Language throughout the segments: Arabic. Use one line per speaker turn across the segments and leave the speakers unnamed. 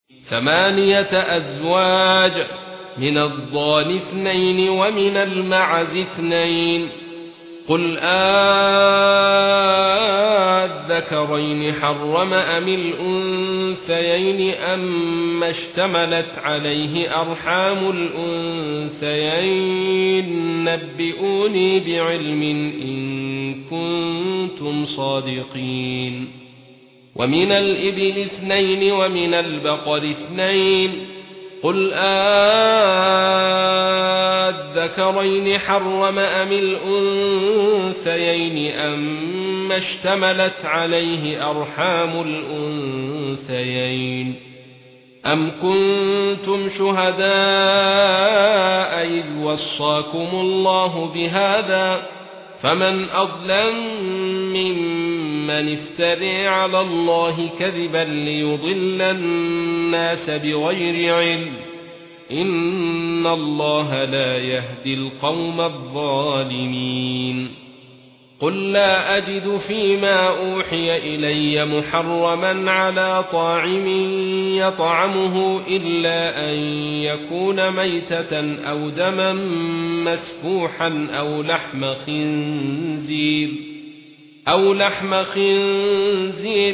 ثمانية أزواج من الضأن اثنين ومن المعز اثنين قل أذكرين حرم أم الأنثيين أما اشتملت عليه أرحام الأنثيين نبئوني بعلم إن كنتم صادقين ومن الإبل اثنين ومن البقر اثنين قل أذكرين حرم أم الأنثيين أما اشتملت عليه أرحام الأنثيين أم كنتم شهداء إذ وصاكم الله بهذا فمن أظلم ممن افترى على الله كذبا ليضل الناس بغير علم إن الله لا يهدي القوم الظالمين قل لا أجد فيما أوحي إلي محرما على طاعم يطعمه إلا أن يكون ميتة أو دما مسفوحا أو لحم خنزير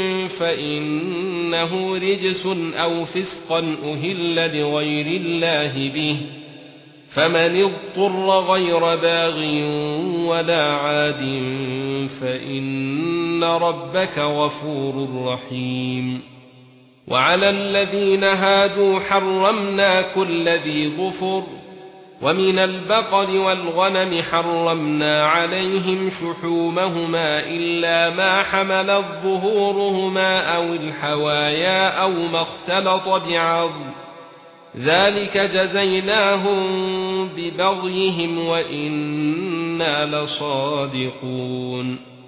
فإنه رجس أو فسقا أهل لغير الله به فمن اضطر غير باغ ولا عاد فإن ربك غفور رحيم وعلى الذين هادوا حرمنا كل ذي ظفر ومن البقر والغنم حرمنا عليهم شحومهما إلا ما حملت ظهورهما أو الحوايا أو ما اختلط بعظم ذلك جزيناهم ببغيهم وإنا لصادقون